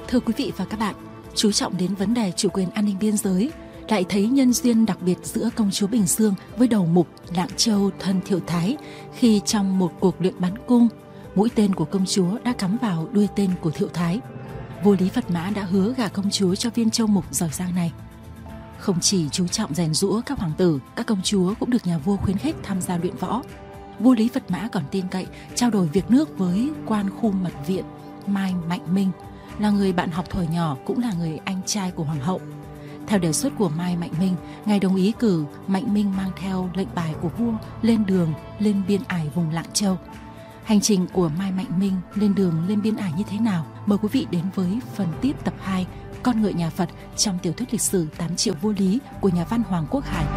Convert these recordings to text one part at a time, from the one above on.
Thưa quý vị và các bạn, chú trọng đến vấn đề chủ quyền an ninh biên giới, lại thấy nhân duyên đặc biệt giữa công chúa Bình Dương với đầu mục Lạng Châu thân Thiệu Thái khi trong một cuộc luyện bắn cung, mũi tên của công chúa đã cắm vào đuôi tên của Thiệu Thái. Vua Lý Phật Mã đã hứa gả công chúa cho viên châu mục giỏi giang này. Không chỉ chú trọng rèn giũa các hoàng tử, các công chúa cũng được nhà vua khuyến khích tham gia luyện võ. Vua Lý Phật Mã còn tin cậy trao đổi việc nước với quan khu mật viện Mai Mạnh Minh, là người bạn học thuở nhỏ, cũng là người anh trai của hoàng hậu. Theo đề xuất của Mai Mạnh Minh, ngài đồng ý cử Mạnh Minh mang theo lệnh bài của vua lên đường lên biên ải vùng Lạng Châu. Hành trình của Mai Mạnh Minh lên đường lên biên ải như thế nào? Mời quý vị đến với phần tiếp tập 2, Con ngựa nhà Phật trong tiểu thuyết lịch sử 8 triệu vua Lý của nhà văn Hoàng Quốc Hải.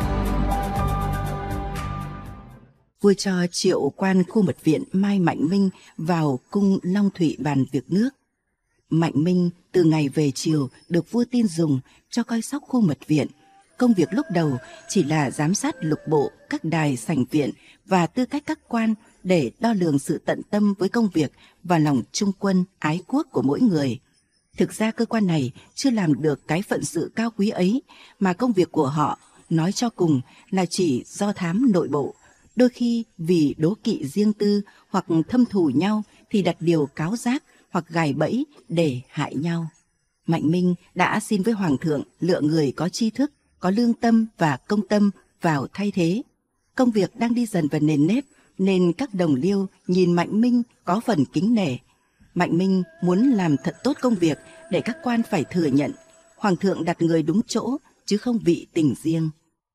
Vua cho triệu quan khu mật viện Mai Mạnh Minh vào cung Long Thụy bàn việc nước. Mạnh Minh từ ngày về chiều được vua tin dùng cho coi sóc khu mật viện. Công việc lúc đầu chỉ là giám sát lục bộ, các đài sảnh viện và tư cách các quan để đo lường sự tận tâm với công việc và lòng trung quân ái quốc của mỗi người. Thực ra cơ quan này chưa làm được cái phận sự cao quý ấy, mà công việc của họ nói cho cùng là chỉ do thám nội bộ. Đôi khi vì đố kỵ riêng tư hoặc thâm thù nhau thì đặt điều cáo giác hoặc gài bẫy để hại nhau. Mạnh Minh đã xin với Hoàng thượng lựa người có tri thức, có lương tâm và công tâm vào thay thế. Công việc đang đi dần vào nền nếp nên các đồng liêu nhìn Mạnh Minh có phần kính nể. Mạnh Minh muốn làm thật tốt công việc để các quan phải thừa nhận Hoàng thượng đặt người đúng chỗ chứ không vị tình riêng.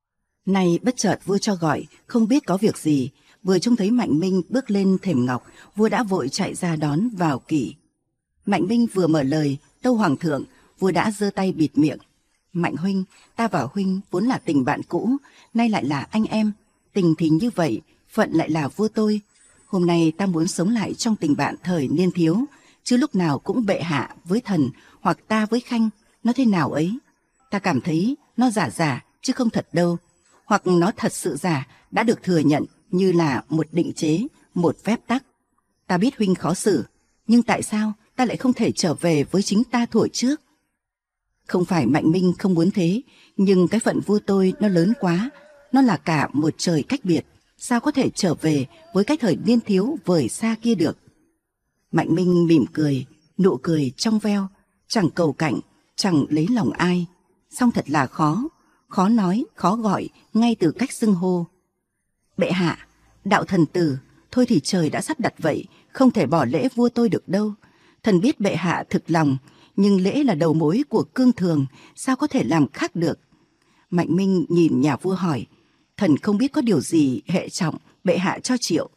Nay bất chợt vua cho gọi, không biết có việc gì, vừa trông thấy Mạnh Minh bước lên thềm ngọc, vua đã vội chạy ra đón vào kỷ. Mạnh Minh vừa mở lời tâu Hoàng thượng, vua đã giơ tay bịt miệng. Mạnh huynh, ta và huynh vốn là tình bạn cũ, nay lại là anh em. Tình thì như vậy, phận lại là vua tôi. Hôm nay ta muốn sống lại trong tình bạn thời niên thiếu, chứ lúc nào cũng bệ hạ với thần hoặc ta với khanh, nó thế nào ấy. Ta cảm thấy nó giả chứ không thật đâu, hoặc nó thật sự giả đã được thừa nhận như là một định chế, một phép tắc. Ta biết huynh khó xử, nhưng tại sao ta lại không thể trở về với chính ta thuở trước? Không phải Mạnh Minh không muốn thế, nhưng cái phận vua tôi nó lớn quá, nó là cả một trời cách biệt, sao có thể trở về với cái thời niên thiếu vời xa kia được. Mạnh Minh mỉm cười, nụ cười trong veo, chẳng cầu cạnh, chẳng lấy lòng ai, song thật là khó nói, khó gọi ngay từ cách xưng hô. Bệ hạ, đạo thần tử, thôi thì trời đã sắp đặt vậy, không thể bỏ lễ vua tôi được đâu. Thần biết bệ hạ thực lòng, nhưng lễ là đầu mối của cương thường, sao có thể làm khác được. Mạnh Minh nhìn nhà vua hỏi, thần không biết có điều gì hệ trọng bệ hạ cho triệu.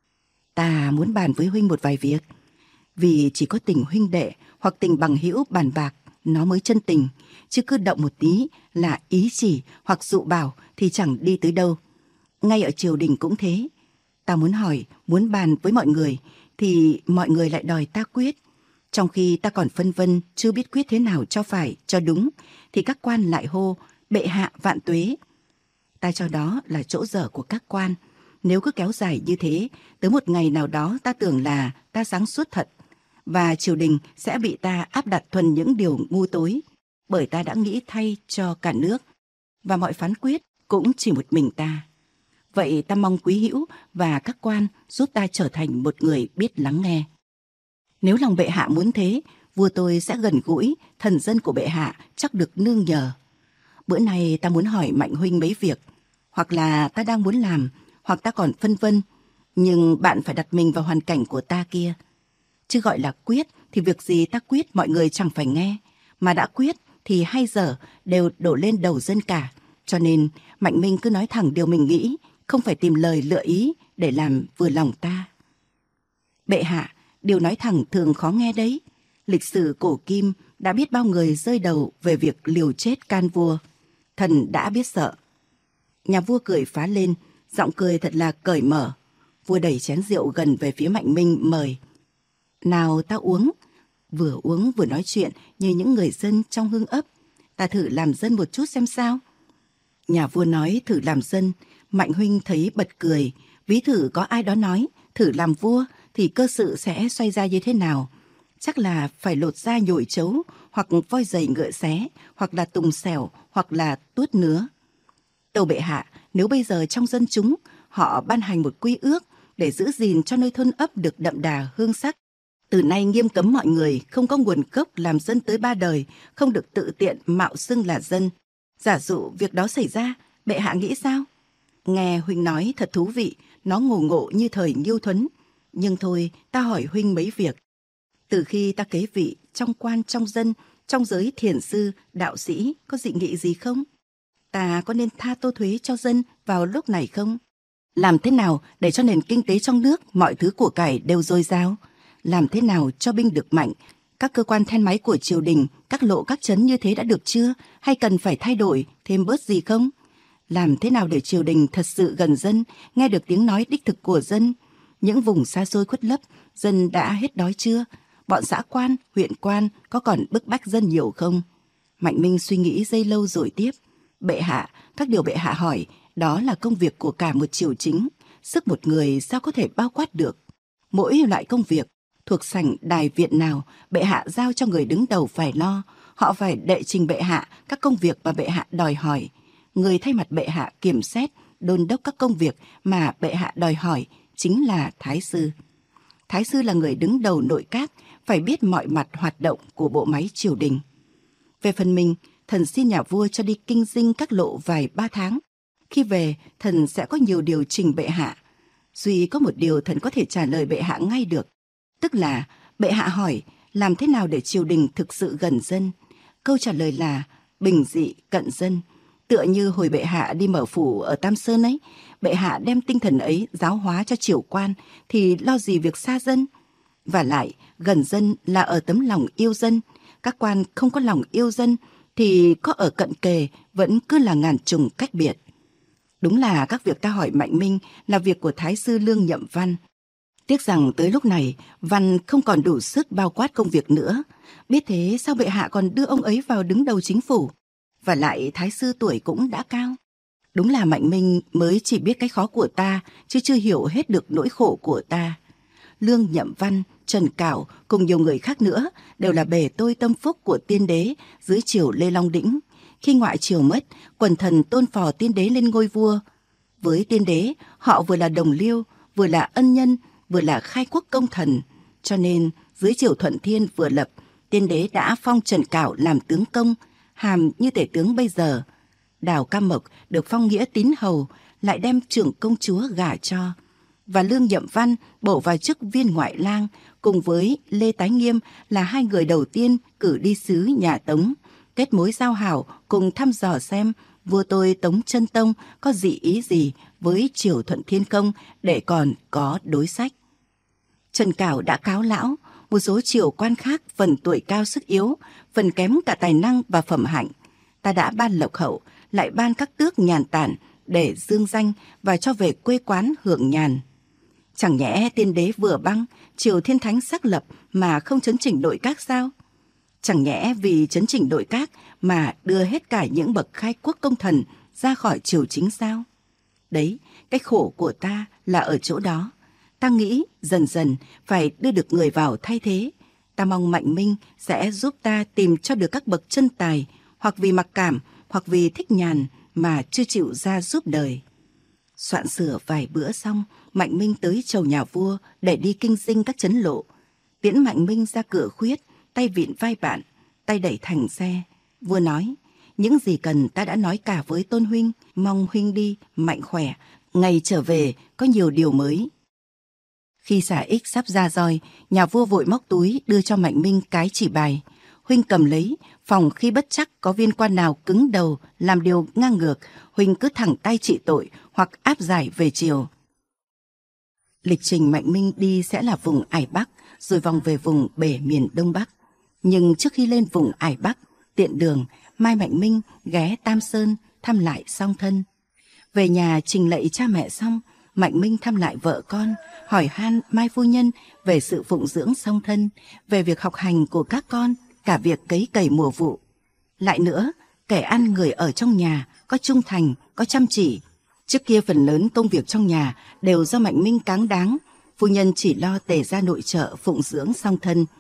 Ta muốn bàn với huynh một vài việc, vì chỉ có tình huynh đệ hoặc tình bằng hữu bàn bạc nó mới chân tình, chứ cứ động một tí là ý chỉ hoặc dụ bảo thì chẳng đi tới đâu. Ngay ở triều đình cũng thế. Ta muốn hỏi, muốn bàn với mọi người thì mọi người lại đòi ta quyết. Trong khi ta còn phân vân chưa biết quyết thế nào cho phải, cho đúng, thì các quan lại hô bệ hạ vạn tuế. Ta cho đó là chỗ dở của các quan. Nếu cứ kéo dài như thế, tới một ngày nào đó ta tưởng là ta sáng suốt thật, và triều đình sẽ bị ta áp đặt thuần những điều ngu tối, bởi ta đã nghĩ thay cho cả nước, và mọi phán quyết cũng chỉ một mình ta. Vậy ta mong quý hữu và các quan giúp ta trở thành một người biết lắng nghe. Nếu lòng bệ hạ muốn thế, vua tôi sẽ gần gũi, thần dân của bệ hạ chắc được nương nhờ. Bữa nay ta muốn hỏi Mạnh huynh mấy việc, hoặc là ta đang muốn làm, hoặc ta còn phân vân, nhưng bạn phải đặt mình vào hoàn cảnh của ta kia. Chứ gọi là quyết thì việc gì ta quyết mọi người chẳng phải nghe, mà đã quyết thì hay dở đều đổ lên đầu dân cả. Cho nên Mạnh Minh cứ nói thẳng điều mình nghĩ, không phải tìm lời lựa ý để làm vừa lòng ta. Bệ hạ, điều nói thẳng thường khó nghe đấy. Lịch sử cổ kim đã biết bao người rơi đầu về việc liều chết can vua. Thần đã biết sợ. Nhà vua cười phá lên, giọng cười thật là cởi mở. Vua đẩy chén rượu gần về phía Mạnh Minh mời. Nào ta uống. Vừa uống vừa nói chuyện như những người dân trong hương ấp. Ta thử làm dân một chút xem sao. Nhà vua nói thử làm dân, Mạnh huynh thấy bật cười. Ví thử có ai đó nói thử làm vua thì cơ sự sẽ xoay ra như thế nào. chắc là phải lột da nhồi trấu, hoặc voi giày ngựa xé, hoặc là tùng xẻo, hoặc là tuốt nứa. Tâu bệ hạ, nếu bây giờ trong dân chúng họ ban hành một quy ước để giữ gìn cho nơi thôn ấp được đậm đà hương sắc, từ nay nghiêm cấm mọi người không có nguồn gốc làm dân tới 3 đời, không được tự tiện mạo xưng là dân. Giả dụ việc đó xảy ra, bệ hạ nghĩ sao? Nghe huynh nói thật thú vị, nó ngộ như thời Nghiêu Thuấn. Nhưng thôi, ta hỏi huynh mấy việc. Từ khi ta kế vị, trong quan trong dân, trong giới thiền sư, đạo sĩ, có dị nghị gì không? Ta có nên tha tô thuế cho dân vào lúc này không? Làm thế nào để cho nền kinh tế trong nước mọi thứ của cải đều dồi dào? Làm thế nào cho binh được mạnh? Các cơ quan then máy của triều đình, các lộ các trấn như thế đã được chưa? Hay cần phải thay đổi, thêm bớt gì không? Làm thế nào để triều đình thật sự gần dân, nghe được tiếng nói đích thực của dân? Những vùng xa xôi khuất lấp, dân đã hết đói chưa? Bọn xã quan, huyện quan có còn bức bách dân nhiều không? Mạnh Minh suy nghĩ giây lâu rồi tiếp. Bệ hạ, các điều bệ hạ hỏi, đó là công việc của cả một triều chính. Sức một người sao có thể bao quát được? Mỗi loại công việc, thuộc sảnh đài viện nào, bệ hạ giao cho người đứng đầu phải lo. Họ phải đệ trình bệ hạ các công việc mà bệ hạ đòi hỏi. Người thay mặt bệ hạ kiểm xét, đôn đốc các công việc mà bệ hạ đòi hỏi chính là Thái sư. Thái sư là người đứng đầu nội các, phải biết mọi mặt hoạt động của bộ máy triều đình. Về phần mình, thần xin nhà vua cho đi kinh dinh các lộ vài 3 tháng. Khi về, thần sẽ có nhiều điều trình bệ hạ. Duy có một điều thần có thể trả lời bệ hạ ngay được. Tức là, bệ hạ hỏi, làm thế nào để triều đình thực sự gần dân? Câu trả lời là, bình dị, cận dân. Tựa như hồi bệ hạ đi mở phủ ở Tam Sơn ấy, bệ hạ đem tinh thần ấy giáo hóa cho triều quan, thì lo gì việc xa dân? Và lại, gần dân là ở tấm lòng yêu dân. Các quan không có lòng yêu dân, thì có ở cận kề vẫn cứ là ngàn trùng cách biệt. Đúng là các việc ta hỏi Mạnh Minh là việc của Thái sư Lương Nhậm Văn. Tiếc rằng tới lúc này, Văn không còn đủ sức bao quát công việc nữa. Biết thế sao bệ hạ còn đưa ông ấy vào đứng đầu chính phủ? Và lại Thái sư tuổi cũng đã cao. Đúng là Mạnh Minh mới chỉ biết cái khó của ta, chứ chưa hiểu hết được nỗi khổ của ta. Lương Nhậm Văn, Trần Cảo cùng nhiều người khác nữa đều là bề tôi tâm phúc của tiên đế dưới triều Lê Long Đĩnh. Khi ngoại triều mất, quần thần tôn phò tiên đế lên ngôi vua. Với tiên đế, họ vừa là đồng liêu, vừa là ân nhân, vừa là khai quốc công thần. Cho nên, dưới triều Thuận Thiên vừa lập, tiên đế đã phong Trần Cảo làm tướng công, hàm như tể tướng bây giờ. Đào Cam Mộc được phong nghĩa tín hầu, lại đem trưởng công chúa gả cho. Và Lương Nhậm Văn bổ vào chức viên ngoại lang, cùng với Lê Tái Nghiêm là hai người đầu tiên cử đi sứ nhà Tống, kết mối giao hảo cùng thăm dò xem vua tôi Tống Chân Tông có dị ý gì với triều Thuận Thiên không để còn có đối sách. Trần Cảo đã cáo lão, một số triều quan khác phần tuổi cao sức yếu, phần kém cả tài năng và phẩm hạnh. Ta đã ban lộc hậu, lại ban các tước nhàn tản để dương danh và cho về quê quán hưởng nhàn. Chẳng nhẽ tiên đế vừa băng, triều Thiên Thánh xác lập mà không chấn chỉnh nội các sao? Chẳng nhẽ vì chấn chỉnh nội các mà đưa hết cả những bậc khai quốc công thần ra khỏi triều chính sao? Đấy, cái khổ của ta là ở chỗ đó. Ta nghĩ dần dần phải đưa được người vào thay thế. Ta mong Mạnh Minh sẽ giúp ta tìm cho được các bậc chân tài, hoặc vì mặc cảm, hoặc vì thích nhàn mà chưa chịu ra giúp đời. Soạn sửa vài bữa xong, Mạnh Minh tới chầu nhà vua để đi kinh dinh các trấn lộ. Tiễn Mạnh Minh ra cửa khuyết, tay vịn vai bạn, tay đẩy thành xe. Vua nói, những gì cần ta đã nói cả với Tôn huynh, mong huynh đi mạnh khỏe, ngày trở về có nhiều điều mới. Khi xả ích sắp ra roi, nhà vua vội móc túi đưa cho Mạnh Minh cái chỉ bài. Huynh cầm lấy, phòng khi bất chắc có viên quan nào cứng đầu làm điều ngang ngược, huynh cứ thẳng tay trị tội hoặc áp giải về triều. Lịch trình Mạnh Minh đi sẽ là vùng Ải Bắc, rồi vòng về vùng bể miền Đông Bắc. Nhưng trước khi lên vùng Ải Bắc, tiện đường, Mai Mạnh Minh ghé Tam Sơn thăm lại song thân. Về nhà trình lạy cha mẹ xong, Mạnh Minh thăm lại vợ con, hỏi han Mai phu nhân về sự phụng dưỡng song thân, về việc học hành của các con, cả việc cấy cày mùa vụ. Lại nữa, kẻ ăn người ở trong nhà có trung thành, có chăm chỉ. Trước kia phần lớn công việc trong nhà đều do Mạnh Minh cáng đáng, phu nhân chỉ lo tề ra nội trợ phụng dưỡng song thân.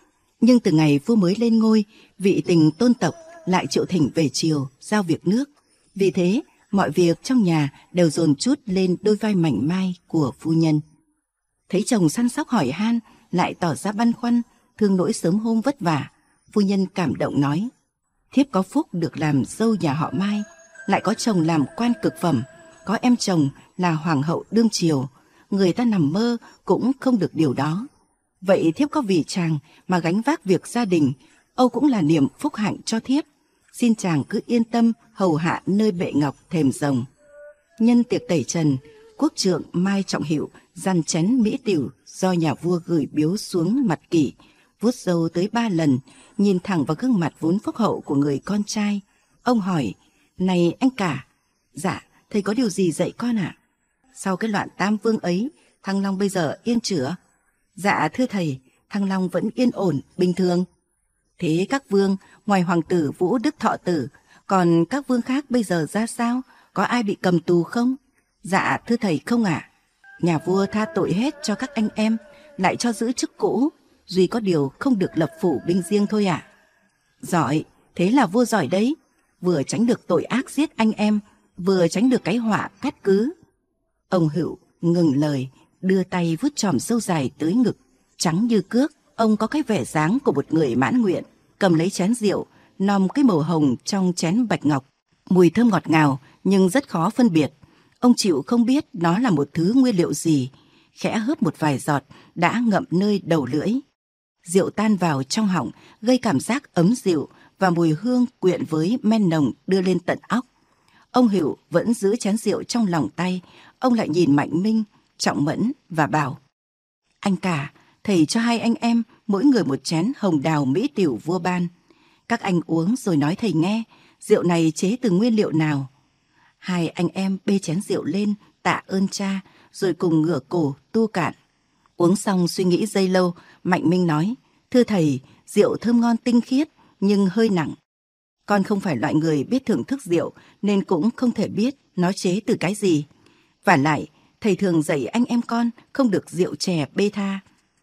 Nhưng từ ngày vua mới lên ngôi, vị tình tôn tộc lại triệu thỉnh về triều giao việc nước. Vì thế, mọi việc trong nhà đều dồn trút lên đôi vai mảnh mai của phu nhân. Thấy chồng săn sóc hỏi han, lại tỏ ra băn khoăn, thương nỗi sớm hôm vất vả, phu nhân cảm động nói: thiếp có phúc được làm dâu nhà họ Mai, lại có chồng làm quan cực phẩm, có em chồng là hoàng hậu đương triều, người ta nằm mơ cũng không được điều đó. Vậy thiếp có vì chàng mà gánh vác việc gia đình, âu cũng là niềm phúc hạnh cho thiếp. Xin chàng cứ yên tâm hầu hạ nơi bệ ngọc thềm rồng. Nhân tiệc tẩy trần, quốc trượng Mai Trọng Hiệu dằn chén mỹ tửu do nhà vua gửi biếu xuống mặt kỷ, vuốt râu tới 3 lần, nhìn thẳng vào gương mặt vốn phúc hậu của người con trai. Ông hỏi: này anh cả. Dạ, thầy có điều gì dạy con ạ? Sau cái loạn Tam Vương ấy, Thăng Long bây giờ yên chữa? Dạ thưa thầy, Thăng Long vẫn yên ổn, bình thường. Thế các vương, ngoài hoàng tử Vũ Đức Thọ Tử, còn các vương khác bây giờ ra sao? Có ai bị cầm tù không? Dạ thưa thầy không ạ. Nhà vua tha tội hết cho các anh em, lại cho giữ chức cũ, duy có điều không được lập phủ binh riêng thôi ạ. Giỏi, thế là vua giỏi đấy, vừa tránh được tội ác giết anh em, vừa tránh được cái họa cát cứ. Ông Hữu ngừng lời, đưa tay vuốt chòm râu dài tới ngực, trắng như cước. Ông có cái vẻ dáng của một người mãn nguyện, cầm lấy chén rượu, nom cái màu hồng trong chén bạch ngọc, mùi thơm ngọt ngào nhưng rất khó phân biệt. Ông chịu không biết nó là một thứ nguyên liệu gì, khẽ hớp một vài giọt đã ngậm nơi đầu lưỡi. Rượu tan vào trong họng, gây cảm giác ấm dịu và mùi hương quyện với men nồng đưa lên tận óc. Ông Hữu vẫn giữ chén rượu trong lòng tay, ông lại nhìn Mạnh Minh, Trọng Mẫn và bảo: anh cả, thầy cho hai anh em mỗi người một chén hồng đào mỹ tửu vua ban. Các anh uống rồi nói thầy nghe, rượu này chế từ nguyên liệu nào. Hai anh em bê chén rượu lên tạ ơn cha, rồi cùng ngửa cổ tu cạn. Uống xong suy nghĩ giây lâu, Mạnh Minh nói: thưa thầy, rượu thơm ngon tinh khiết nhưng hơi nặng. Con không phải loại người biết thưởng thức rượu nên cũng không thể biết nó chế từ cái gì. Vả lại, thầy thường dạy anh em con không được rượu chè bê tha.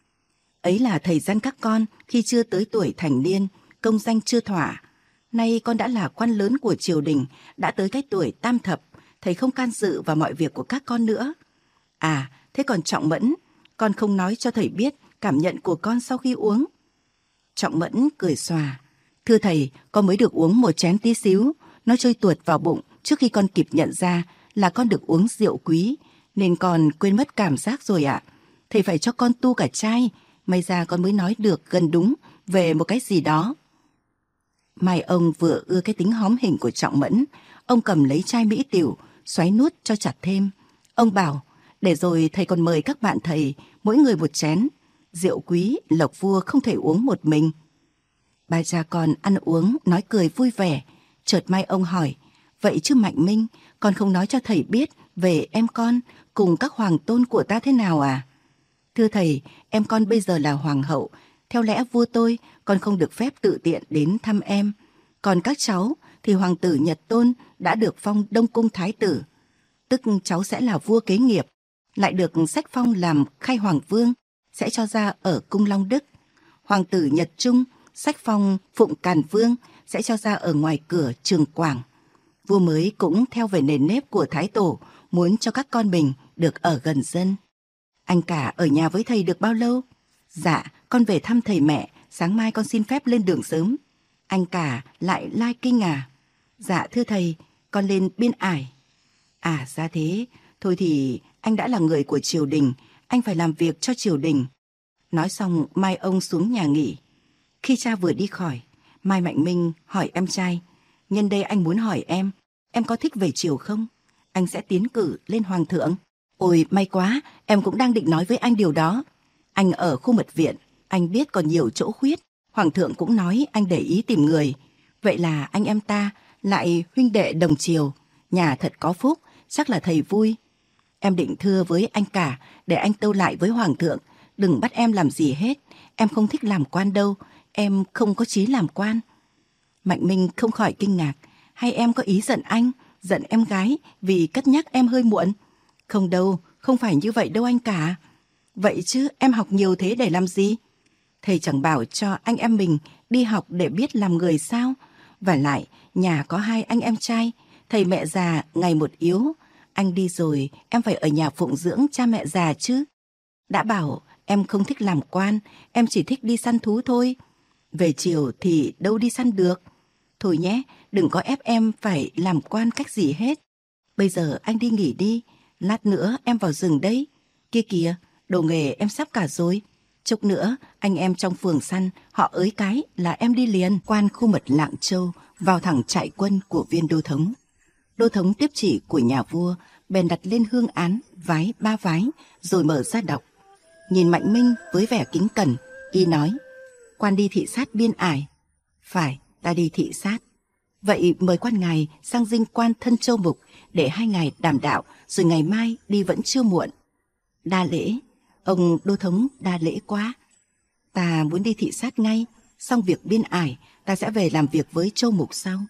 Ấy là thầy gian các con khi chưa tới tuổi thành niên, công danh chưa thỏa. Nay con đã là quan lớn của triều đình, đã tới cái tuổi tam thập, thầy không can dự vào mọi việc của các con nữa. À, thế còn Trọng Mẫn, con không nói cho thầy biết cảm nhận của con sau khi uống. Trọng Mẫn cười xòa: thưa thầy, con mới được uống một chén tí xíu, nó trôi tuột vào bụng trước khi con kịp nhận ra là con được uống rượu quý, nên con quên mất cảm giác rồi ạ. Thầy phải cho con tu cả chai, may ra con mới nói được gần đúng về một cái gì đó. Mai ông vừa ưa cái tính hóm hình của Trọng Mẫn, ông cầm lấy chai mỹ tửu, xoáy nuốt cho chặt thêm. Ông bảo: để rồi thầy còn mời các bạn thầy mỗi người một chén. Rượu quý, lộc vua không thể uống một mình. Ba cha con ăn uống, nói cười vui vẻ. Chợt Mai ông hỏi: vậy chứ Mạnh Minh, con không nói cho thầy biết về em con cùng các hoàng tôn của ta thế nào à? Thưa thầy, em con bây giờ là hoàng hậu. Theo lẽ vua tôi, con không được phép tự tiện đến thăm em. Còn các cháu thì hoàng tử Nhật Tôn đã được phong Đông Cung Thái tử, tức cháu sẽ là vua kế nghiệp, lại được sách phong làm Khai Hoàng Vương, sẽ cho ra ở Cung Long Đức. Hoàng tử Nhật Trung sách phong Phụng Càn Vương, sẽ cho ra ở ngoài cửa Trường Quảng. Vua mới cũng theo về nền nếp của Thái Tổ, muốn cho các con mình được ở gần dân. Anh cả ở nhà với thầy được bao lâu? Dạ, con về thăm thầy mẹ, sáng mai con xin phép lên đường sớm. Anh cả lại lai kinh à? Dạ thưa thầy, con lên Biên Ải. À ra thế, thôi thì anh đã là người của triều đình, anh phải làm việc cho triều đình. Nói xong Mai ông xuống nhà nghỉ. Khi cha vừa đi khỏi, Mai Mạnh Minh hỏi em trai: nhân đây anh muốn hỏi em có thích về triều không? Anh sẽ tiến cử lên hoàng thượng. Ôi may quá, em cũng đang định nói với anh điều đó. Anh ở khu mật viện, anh biết còn nhiều chỗ khuyết. Hoàng thượng cũng nói anh để ý tìm người. Vậy là anh em ta lại huynh đệ đồng triều. Nhà thật có phúc, chắc là thầy vui. Em định thưa với anh cả để anh tâu lại với hoàng thượng, đừng bắt em làm gì hết. Em không thích làm quan đâu, em không có chí làm quan. Mạnh Minh không khỏi kinh ngạc. Hay em có ý giận anh, giận em gái vì cất nhắc em hơi muộn? Không đâu, không phải như vậy đâu anh cả. Vậy chứ em học nhiều thế để làm gì? Thầy chẳng bảo cho anh em mình đi học để biết làm người sao? Và lại, nhà có 2 anh em trai, thầy mẹ già ngày một yếu. Anh đi rồi, em phải ở nhà phụng dưỡng cha mẹ già chứ. Đã bảo em không thích làm quan, em chỉ thích đi săn thú thôi. Về chiều thì đâu đi săn được. Thôi nhé, đừng có ép em phải làm quan cách gì hết. Bây giờ anh đi nghỉ đi, lát nữa em vào rừng đấy. Kia kìa, đồ nghề em sắp cả rồi. Chút nữa, anh em trong phường săn, họ ới cái là em đi liền. Quan khu mật Lạng Châu vào thẳng trại quân của viên đô thống. Đô thống tiếp chỉ của nhà vua, bèn đặt lên hương án, vái 3 vái, rồi mở ra đọc. Nhìn Mạnh Minh với vẻ kính cẩn, y nói: Quan đi thị sát biên ải. Phải, ta đi thị sát. Vậy mời quan ngài sang dinh quan Thân Châu Mục để 2 ngày đàm đạo, rồi ngày mai đi vẫn chưa muộn. Đa lễ, ông đô thống đa lễ quá. Ta muốn đi thị sát ngay, xong việc biên ải, ta sẽ về làm việc với Châu Mục sau.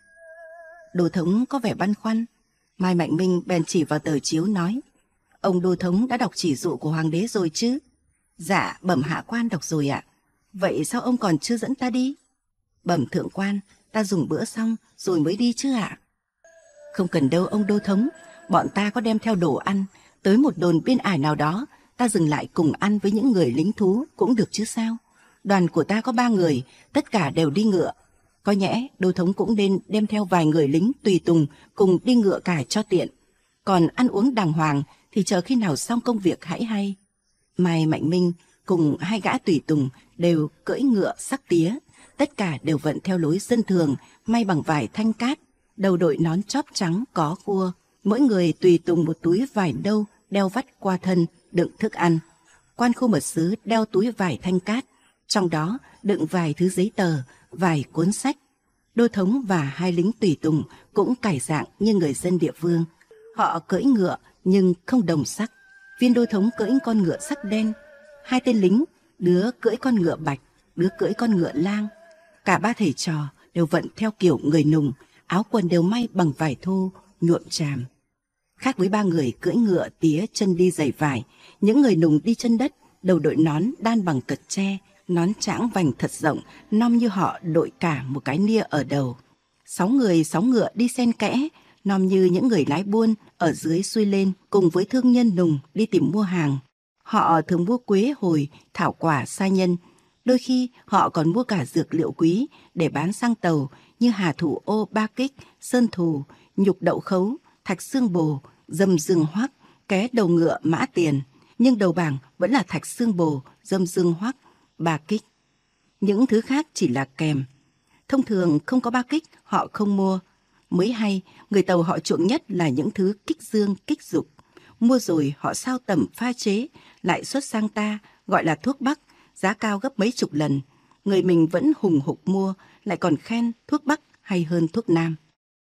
Đô thống có vẻ băn khoăn. Mai Mạnh Minh bèn chỉ vào tờ chiếu nói: Ông đô thống đã đọc chỉ dụ của hoàng đế rồi chứ? Dạ, bẩm hạ quan đọc rồi ạ. Vậy sao ông còn chưa dẫn ta đi? Bẩm thượng quan, ta dùng bữa xong rồi mới đi chứ ạ. Không cần đâu ông đô thống, bọn ta có đem theo đồ ăn. Tới một đồn biên ải nào đó, ta dừng lại cùng ăn với những người lính thú cũng được chứ sao. Đoàn của ta có 3 người, tất cả đều đi ngựa. Có nhẽ đô thống cũng nên đem theo vài người lính tùy tùng cùng đi ngựa cải cho tiện. Còn ăn uống đàng hoàng thì chờ khi nào xong công việc hãy hay. Mai Mạnh Minh cùng 2 gã tùy tùng đều cưỡi ngựa sắc tía, tất cả đều vận theo lối dân thường, may bằng vải thanh cát, đầu đội nón chóp trắng có khua, mỗi người tùy tùng một túi vải nâu đeo vắt qua thân đựng thức ăn. Quan khu mật sứ đeo túi vải thanh cát, trong đó đựng vài thứ giấy tờ, vài cuốn sách. Đô thống và 2 lính tùy tùng cũng cải dạng như người dân địa phương. Họ cưỡi ngựa nhưng không đồng sắc. Viên đô thống cưỡi con ngựa sắc đen, 2 tên lính, đứa cưỡi con ngựa bạch, đứa cưỡi con ngựa lang. Cả 3 thầy trò đều vận theo kiểu người nùng, áo quần đều may bằng vải thô, nhuộm tràm. Khác với 3 người cưỡi ngựa tía chân đi giày vải, những người nùng đi chân đất, đầu đội nón đan bằng cật tre, nón trãng vành thật rộng, nom như họ đội cả một cái nia ở đầu. 6 người 6 ngựa đi xen kẽ, nom như những người lái buôn ở dưới xuôi lên cùng với thương nhân nùng đi tìm mua hàng. Họ thường mua quế hồi, thảo quả sa nhân. Đôi khi họ còn mua cả dược liệu quý để bán sang tàu như hà thủ ô ba kích, sơn thù, nhục đậu khấu, thạch xương bồ, dâm dương hoắc, ké đầu ngựa mã tiền. Nhưng đầu bảng vẫn là thạch xương bồ, dâm dương hoắc, ba kích. Những thứ khác chỉ là kèm. Thông thường không có ba kích họ không mua. Mới hay, người Tàu họ chuộng nhất là những thứ kích dương, kích dục. Mua rồi họ sao tẩm pha chế, lại xuất sang ta, gọi là thuốc bắc, giá cao gấp mấy chục lần. Người mình vẫn hùng hục mua, lại còn khen thuốc bắc hay hơn thuốc nam.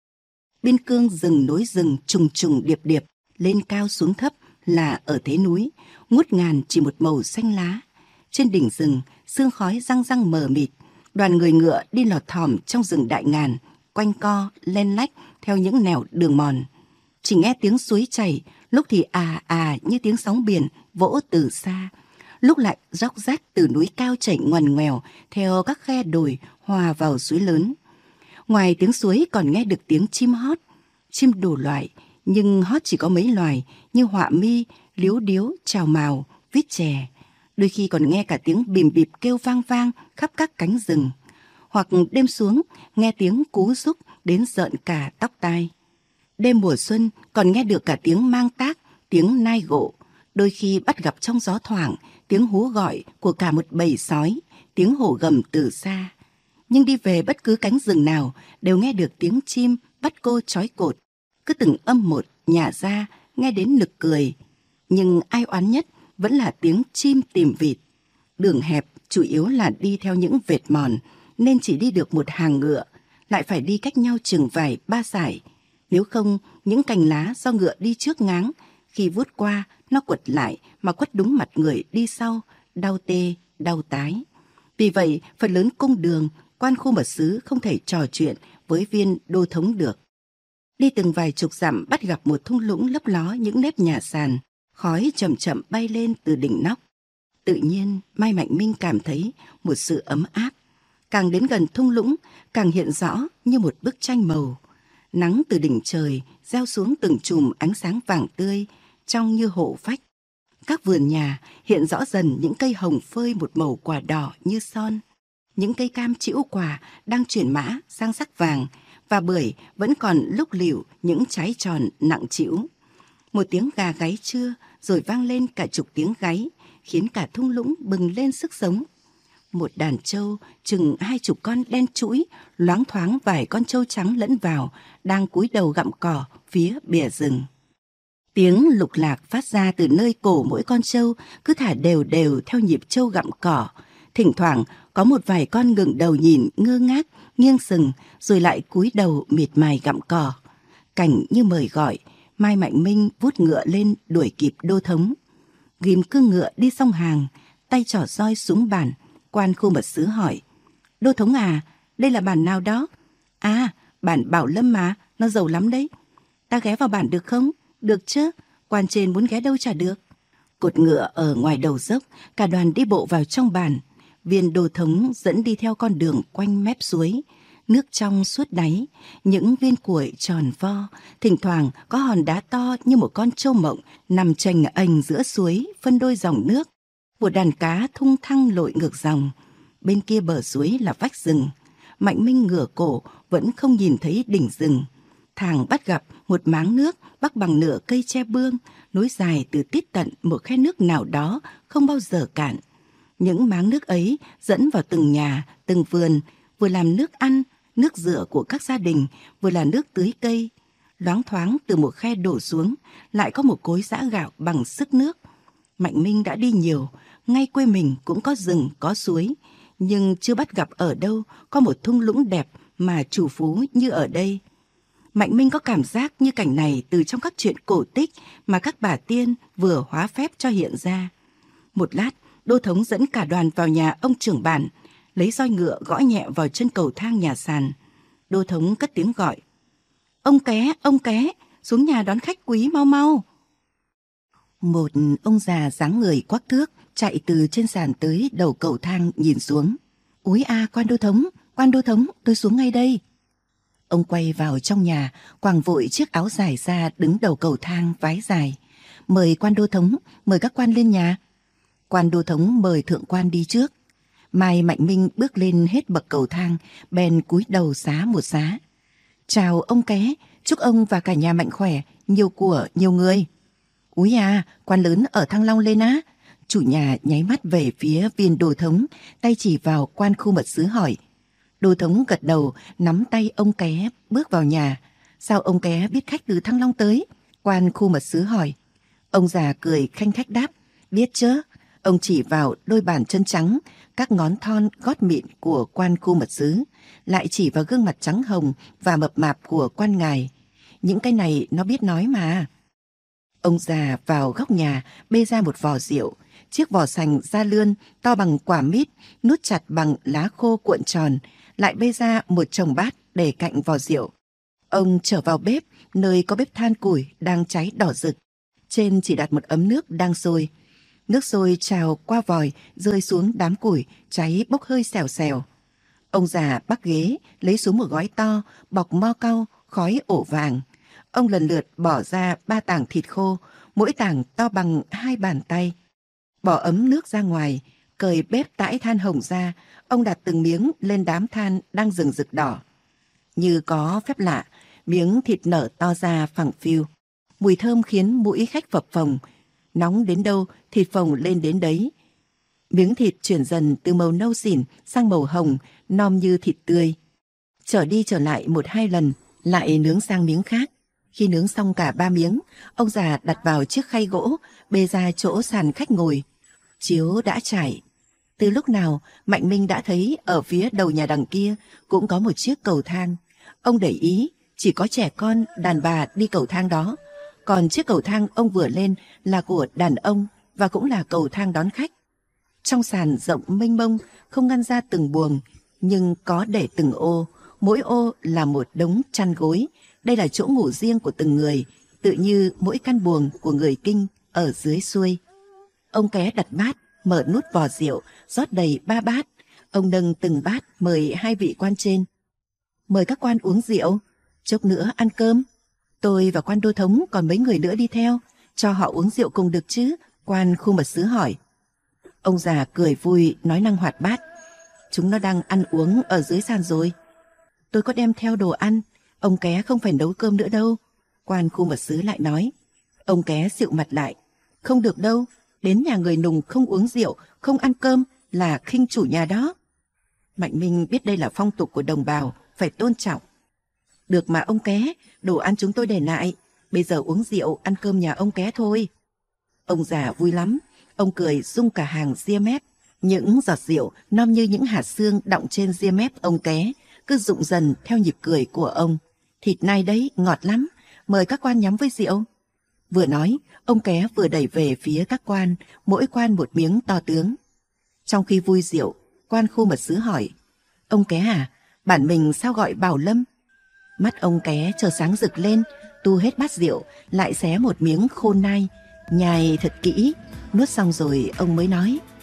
Biên cương rừng nối rừng trùng trùng điệp điệp, lên cao xuống thấp là ở thế núi, ngút ngàn chỉ một màu xanh lá. Trên đỉnh rừng, sương khói răng răng mờ mịt, đoàn người ngựa đi lọt thỏm trong rừng đại ngàn, quanh co, len lách theo những nẻo đường mòn. Chỉ nghe tiếng suối chảy, lúc thì như tiếng sóng biển vỗ từ xa, lúc lại róc rách từ núi cao chảy ngoằn ngoèo theo các khe đồi hòa vào suối lớn. Ngoài tiếng suối còn nghe được tiếng chim hót, chim đủ loại, nhưng hót chỉ có mấy loài như họa mi, liếu điếu, trào mào, vít chè. Đôi khi còn nghe cả tiếng bìm bịp kêu vang vang khắp các cánh rừng. Hoặc đêm xuống nghe tiếng cú rúc đến rợn cả tóc tai. Đêm mùa xuân còn nghe được cả tiếng mang tác, tiếng nai gộ. Đôi khi bắt gặp trong gió thoảng tiếng hú gọi của cả một bầy sói, tiếng hổ gầm từ xa. Nhưng đi về bất cứ cánh rừng nào đều nghe được tiếng chim bắt cô trói cột. Cứ từng âm một nhả ra nghe đến nực cười. Nhưng ai oán nhất vẫn là tiếng chim tìm vịt. Đường hẹp chủ yếu là đi theo những vệt mòn, nên chỉ đi được một hàng ngựa, lại phải đi cách nhau chừng vài 3 sải. Nếu không, những cành lá do ngựa đi trước ngáng, khi vuốt qua, nó quật lại mà quất đúng mặt người đi sau, đau tê, đau tái. Vì vậy, phần lớn cung đường, quan khu mật sứ không thể trò chuyện với viên đô thống được. Đi từng vài chục dặm bắt gặp một thung lũng lấp ló những nếp nhà sàn, khói chậm chậm bay lên từ đỉnh nóc. Tự nhiên Mai Mạnh Minh cảm thấy một sự ấm áp. Càng đến gần thung lũng, càng hiện rõ như một bức tranh màu. Nắng từ đỉnh trời gieo xuống từng chùm ánh sáng vàng tươi, trong như hộ phách. Các vườn nhà hiện rõ dần những cây hồng phơi một màu quả đỏ như son. Những cây cam trĩu quả đang chuyển mã sang sắc vàng, và bưởi vẫn còn lúc lỉu những trái tròn nặng trĩu. Một tiếng gà gáy trưa rồi vang lên cả chục tiếng gáy, khiến cả thung lũng bừng lên sức sống. Một đàn trâu chừng 20 con đen trũi, loáng thoáng vài con trâu trắng lẫn vào, đang cúi đầu gặm cỏ phía bìa rừng. Tiếng lục lạc phát ra từ nơi cổ mỗi con trâu cứ thả đều đều theo nhịp trâu gặm cỏ. Thỉnh thoảng có một vài con ngẩng đầu nhìn ngơ ngác, nghiêng sừng, rồi lại cúi đầu miệt mài gặm cỏ. Cảnh như mời gọi, Mai Mạnh Minh vút ngựa lên đuổi kịp Đô Thống. Ghim cương ngựa đi song hàng, tay trỏ roi xuống bản. Quan khu mật sứ hỏi: Đô Thống à, đây là bản nào đó? À, bản Bảo Lâm mà, nó giàu lắm đấy. Ta ghé vào bản được không? Được chứ, quan trên muốn ghé đâu chả được. Cột ngựa ở ngoài đầu dốc, cả đoàn đi bộ vào trong bản. Viên Đô Thống dẫn đi theo con đường quanh mép suối. Nước trong suốt đáy, những viên củi tròn vo, thỉnh thoảng có hòn đá to như một con trâu mộng nằm chềnh ềnh giữa suối, phân đôi dòng nước. Một đàn cá thung thăng lội ngược dòng. Bên kia bờ suối là vách rừng. Mạnh Minh ngửa cổ vẫn không nhìn thấy đỉnh rừng. Thàng bắt gặp một máng nước bắc bằng nửa cây tre bương, nối dài từ tít tận một khe nước nào đó không bao giờ cạn. Những máng nước ấy dẫn vào từng nhà, từng vườn, vừa làm nước ăn, nước rửa của các gia đình, vừa là nước tưới cây. Loáng thoáng từ một khe đổ xuống, lại có một cối giã gạo bằng sức nước. Mạnh Minh đã đi nhiều, ngay quê mình cũng có rừng, có suối, nhưng chưa bắt gặp ở đâu có một thung lũng đẹp mà trù phú như ở đây. Mạnh Minh có cảm giác như cảnh này từ trong các chuyện cổ tích mà các bà tiên vừa hóa phép cho hiện ra. Một lát, Đô Thống dẫn cả đoàn vào nhà ông trưởng bản, lấy roi ngựa gõ nhẹ vào chân cầu thang nhà sàn. Đô Thống cất tiếng gọi: ông ké, xuống nhà đón khách quý mau mau. Một ông già dáng người quắc thước chạy từ trên sàn tới đầu cầu thang nhìn xuống. Úi a, quan Đô Thống, tôi xuống ngay đây. Ông quay vào trong nhà, quàng vội chiếc áo dài ra đứng đầu cầu thang vái dài. Mời quan Đô Thống, mời các quan lên nhà. Quan Đô Thống mời thượng quan đi trước. Mai Mạnh Minh bước lên hết bậc cầu thang, bèn cúi đầu xá một xá. Chào ông ké, chúc ông và cả nhà mạnh khỏe, nhiều của, nhiều người. Úi à, quan lớn ở Thăng Long lên á. Chủ nhà nháy mắt về phía viên Đô Thống, tay chỉ vào quan khu mật sứ hỏi. Đô Thống gật đầu, nắm tay ông ké bước vào nhà. Sao ông ké biết khách từ Thăng Long tới? Quan khu mật sứ hỏi. Ông già cười khanh khách đáp. Biết chứ. Ông chỉ vào đôi bàn chân trắng, các ngón thon gót mịn của quan khu mật sứ, lại chỉ vào gương mặt trắng hồng và mập mạp của quan ngài. Những cái này nó biết nói mà. Ông già vào góc nhà bê ra một vò rượu. Chiếc vò sành da lươn to bằng quả mít, nút chặt bằng lá khô cuộn tròn, lại bê ra một chồng bát để cạnh vò rượu. Ông trở vào bếp, nơi có bếp than củi đang cháy đỏ rực. Trên chỉ đặt một ấm nước đang sôi. Nước sôi trào qua vòi, rơi xuống đám củi, cháy bốc hơi xèo xèo. Ông già bắc ghế, lấy xuống một gói to, bọc mo cau, khói ổ vàng. Ông lần lượt bỏ ra 3 tảng thịt khô, mỗi tảng to bằng 2 bàn tay. Bỏ ấm nước ra ngoài, cởi bếp tãi than hồng ra, ông đặt từng miếng lên đám than đang rừng rực đỏ. Như có phép lạ, miếng thịt nở to ra phẳng phiu. Mùi thơm khiến mũi khách phập phồng. Nóng đến đâu, thịt phồng lên đến đấy. Miếng thịt chuyển dần từ màu nâu xỉn sang màu hồng, non như thịt tươi. Trở đi trở lại 1-2 lần, lại nướng sang miếng khác. Khi nướng xong cả 3 miếng, ông già đặt vào chiếc khay gỗ, bê ra chỗ sàn khách ngồi. Chiếu đã trải. Từ lúc nào, Mạnh Minh đã thấy ở phía đầu nhà đằng kia cũng có một chiếc cầu thang. Ông để ý, chỉ có trẻ con, đàn bà đi cầu thang đó. Còn chiếc cầu thang ông vừa lên là của đàn ông và cũng là cầu thang đón khách. Trong sàn rộng mênh mông, không ngăn ra từng buồng, nhưng có để từng ô. Mỗi ô là một đống chăn gối. Đây là chỗ ngủ riêng của từng người, tự như mỗi căn buồng của người Kinh ở dưới xuôi. Ông ké đặt bát, mở nút vò rượu, rót đầy 3 bát. Ông nâng từng bát mời 2 vị quan trên. Mời các quan uống rượu, chốc nữa ăn cơm. Tôi và quan đô thống còn mấy người nữa đi theo, cho họ uống rượu cùng được chứ? Quan khu mật sứ hỏi. Ông già cười vui, nói năng hoạt bát. Chúng nó đang ăn uống ở dưới sàn rồi. Tôi có đem theo đồ ăn, ông Ké không phải nấu cơm nữa đâu. Quan khu mật sứ lại nói. Ông Ké xịu mặt lại. Không được đâu, đến nhà người nùng không uống rượu, không ăn cơm là khinh chủ nhà đó. Mạnh Minh biết đây là phong tục của đồng bào, phải tôn trọng. Được mà ông Ké, đồ ăn chúng tôi để lại, bây giờ uống rượu, ăn cơm nhà ông Ké thôi. Ông già vui lắm, ông cười rung cả hàng ria mép. Những giọt rượu nom như những hạt xương đọng trên ria mép ông Ké, cứ rụng dần theo nhịp cười của ông. Thịt nai đấy, ngọt lắm, mời các quan nhắm với rượu. Vừa nói, ông Ké vừa đẩy về phía các quan, mỗi quan một miếng to tướng. Trong khi vui rượu, quan khu mật sứ hỏi. Ông Ké à, bản mình sao gọi Bảo Lâm? Mắt ông Ké chợt sáng rực lên, tu hết bát rượu, lại xé một miếng khô nai, nhai thật kỹ, nuốt xong rồi ông mới nói.